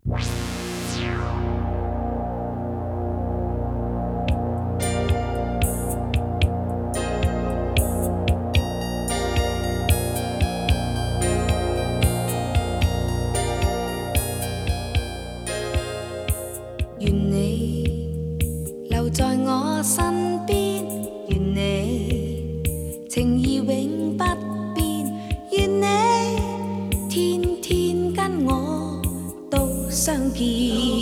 愿你留在我身边，愿你情意永不变，愿你天天跟我都相见。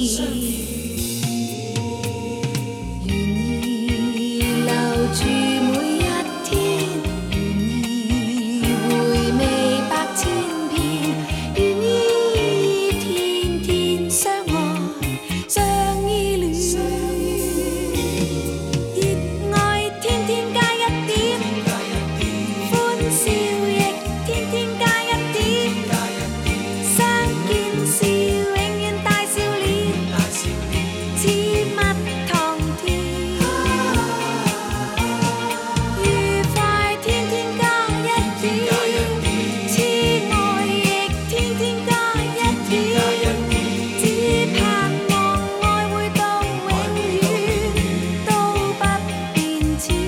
愿意留住每一天，愿意回味百千遍，愿意天天相爱相依恋。热爱天天加一點，歡笑亦天天加一點，相見時永遠大笑臉，似蜜糖甜。愉快天天加一點，痴愛亦天天加一點，只盼望愛會到永遠都不變遷。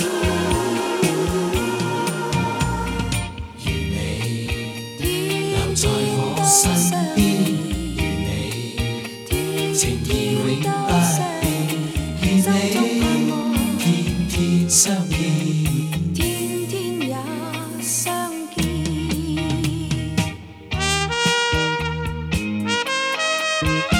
願你留在我身邊，願你情意永不變，願你天天相見。 天天也相見。